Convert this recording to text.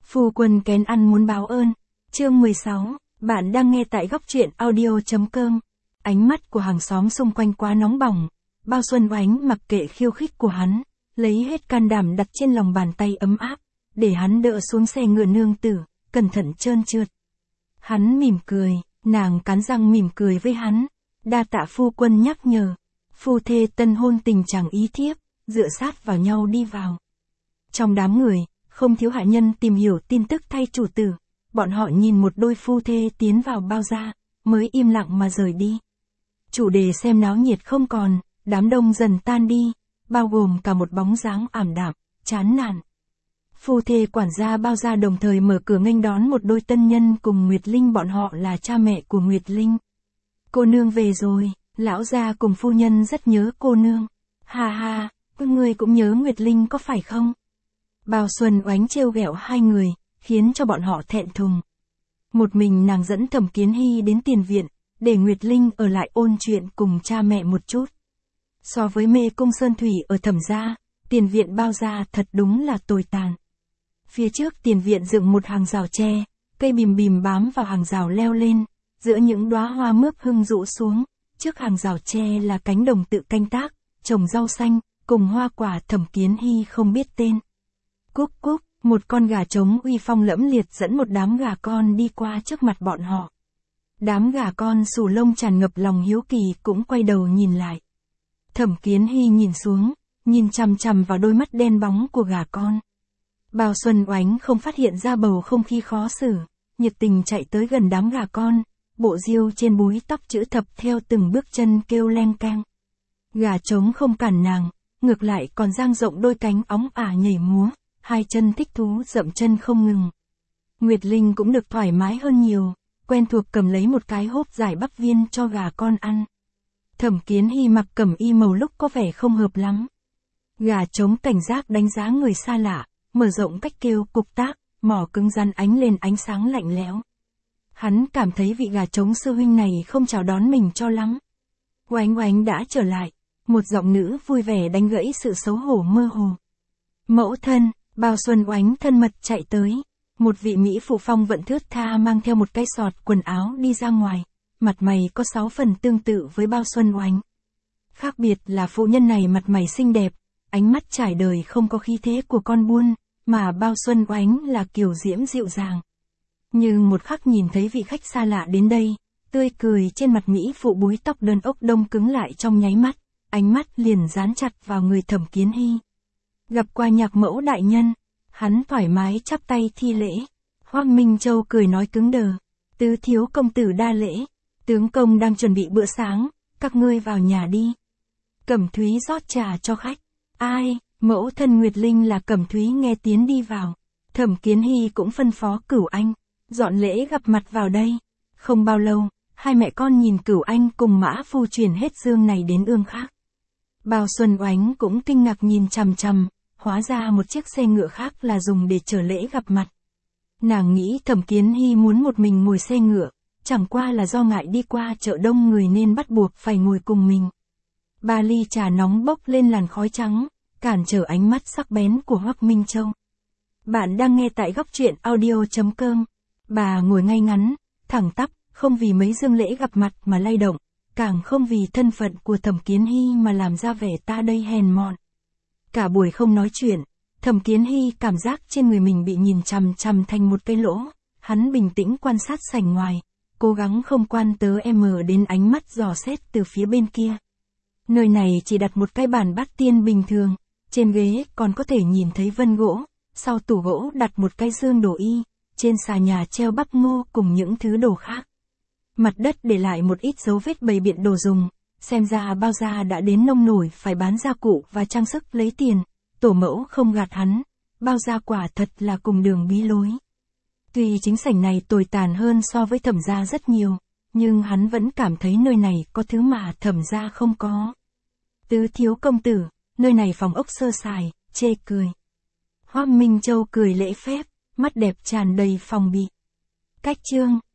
Phu quân kén ăn muốn báo ơn. Chương 16, bạn đang nghe tại góc truyện audio.com. Ánh mắt của hàng xóm xung quanh quá nóng bỏng. Bao Xuân Oánh mặc kệ khiêu khích của hắn, lấy hết can đảm đặt trên lòng bàn tay ấm áp, để hắn đỡ xuống xe ngựa nương tử, cẩn thận trơn trượt. Hắn mỉm cười, nàng cắn răng mỉm cười với hắn. Đa tạ phu quân nhắc nhở. Phu thê tân hôn tình chẳng ý thiếp, dựa sát vào nhau đi vào. Trong đám người, không thiếu hạ nhân tìm hiểu tin tức thay chủ tử. Bọn họ nhìn một đôi phu thê tiến vào bao gia, mới im lặng mà rời đi. Chủ đề xem náo nhiệt không còn, đám đông dần tan đi, bao gồm cả một bóng dáng ảm đạm, chán nản. Phu thê quản gia bao gia đồng thời mở cửa nghênh đón một đôi tân nhân cùng Nguyệt Linh, bọn họ là cha mẹ của Nguyệt Linh. Cô nương về rồi, lão gia cùng phu nhân rất nhớ cô nương. Ha ha, ngươi cũng nhớ Nguyệt Linh có phải không? Bao Xuân Oánh trêu ghẹo hai người, khiến cho bọn họ thẹn thùng. Một mình nàng dẫn Thẩm Kiến Hy đến tiền viện, để Nguyệt Linh ở lại ôn chuyện cùng cha mẹ một chút. So với mê cung sơn thủy ở Thẩm gia, tiền viện bao gia thật đúng là tồi tàn. Phía trước tiền viện dựng một hàng rào tre, cây bìm bìm bám vào hàng rào leo lên, giữa những đóa hoa mướp hưng rũ xuống, trước hàng rào tre là cánh đồng tự canh tác, trồng rau xanh, cùng hoa quả Thẩm Kiến Hy không biết tên. Cúc cúc, một con gà trống uy phong lẫm liệt dẫn một đám gà con đi qua trước mặt bọn họ. Đám gà con xù lông tràn ngập lòng hiếu kỳ cũng quay đầu nhìn lại. Thẩm Kiến Hy nhìn xuống, nhìn chằm chằm vào đôi mắt đen bóng của gà con. Bao Xuân Oánh không phát hiện ra bầu không khí khó xử, nhiệt tình chạy tới gần đám gà con, bộ diêu trên búi tóc chữ thập theo từng bước chân kêu leng keng. Gà trống không cản nàng, ngược lại còn dang rộng đôi cánh óng ả nhảy múa, hai chân thích thú dậm chân không ngừng. Nguyệt Linh cũng được thoải mái hơn nhiều, quen thuộc cầm lấy một cái hốp giải bắp viên cho gà con ăn. Thẩm Kiến Hy mặc cẩm y màu lúc có vẻ không hợp lắm. Gà trống cảnh giác đánh giá người xa lạ, mở rộng cách kêu cục tác, mỏ cứng rắn ánh lên ánh sáng lạnh lẽo. Hắn cảm thấy vị gà trống sư huynh này không chào đón mình cho lắm. Oánh Oánh đã trở lại, một giọng nữ vui vẻ đánh gãy sự xấu hổ mơ hồ. Mẫu thân, Bao Xuân Oánh thân mật chạy tới. Một vị mỹ phụ phong vận thướt tha mang theo một cái sọt quần áo đi ra ngoài, mặt mày có 6 phần tương tự với Bao Xuân Oánh. Khác biệt là phụ nhân này mặt mày xinh đẹp, ánh mắt trải đời không có khí thế của con buôn, mà Bao Xuân Oánh là kiều diễm dịu dàng. Nhưng một khắc nhìn thấy vị khách xa lạ đến đây, tươi cười trên mặt mỹ phụ búi tóc đơn ốc đông cứng lại trong nháy mắt, ánh mắt liền dán chặt vào người Thẩm Kiến Hy. Gặp qua nhạc mẫu đại nhân, hắn thoải mái chắp tay thi lễ. Hoắc Minh Châu cười nói cứng đờ, tứ thiếu công tử đa lễ, tướng công đang chuẩn bị bữa sáng, các ngươi vào nhà đi. Cẩm Thúy rót trà cho khách. Ai, mẫu thân Nguyệt Linh là Cẩm Thúy nghe tiếng đi vào. Thẩm Kiến Hy cũng phân phó Cửu Anh, dọn lễ gặp mặt vào đây. Không bao lâu, hai mẹ con nhìn Cửu Anh cùng Mã Phu chuyển hết dương này đến ương khác. Bao Xuân Oánh cũng kinh ngạc nhìn chằm chằm, hóa ra một chiếc xe ngựa khác là dùng để chở lễ gặp mặt. Nàng nghĩ Thẩm Kiến Hy muốn một mình ngồi xe ngựa, chẳng qua là do ngại đi qua chợ đông người nên bắt buộc phải ngồi cùng mình. 3 ly trà nóng bốc lên làn khói trắng, cản trở ánh mắt sắc bén của Hoắc Minh Châu. Bạn đang nghe tại góc truyện audio.com. Bà ngồi ngay ngắn, thẳng tắp, không vì mấy dương lễ gặp mặt mà lay động, càng không vì thân phận của Thẩm Kiến Hy mà làm ra vẻ ta đây hèn mọn. Cả buổi không nói chuyện, Thẩm Kiến Hy cảm giác trên người mình bị nhìn chằm chằm thành một cái lỗ, hắn bình tĩnh quan sát sảnh ngoài, cố gắng không quan tớ đến ánh mắt dò xét từ phía bên kia. Nơi này chỉ đặt một cái bàn bát tiên bình thường, trên ghế còn có thể nhìn thấy vân gỗ, sau tủ gỗ đặt một cái dương đồ y, trên xà nhà treo bắp ngô cùng những thứ đồ khác. Mặt đất để lại một ít dấu vết bày biện đồ dùng, xem ra bao gia đã đến nông nổi phải bán gia cụ và trang sức lấy tiền, tổ mẫu không gạt hắn, bao gia quả thật là cùng đường bí lối. Tuy chính sảnh này tồi tàn hơn so với Thẩm gia rất nhiều, nhưng hắn vẫn cảm thấy nơi này có thứ mà Thẩm gia không có. Tứ thiếu công tử, nơi này phòng ốc sơ sài, chê cười. Hoắc Minh Châu cười lễ phép, mắt đẹp tràn đầy phòng bị. Cách chương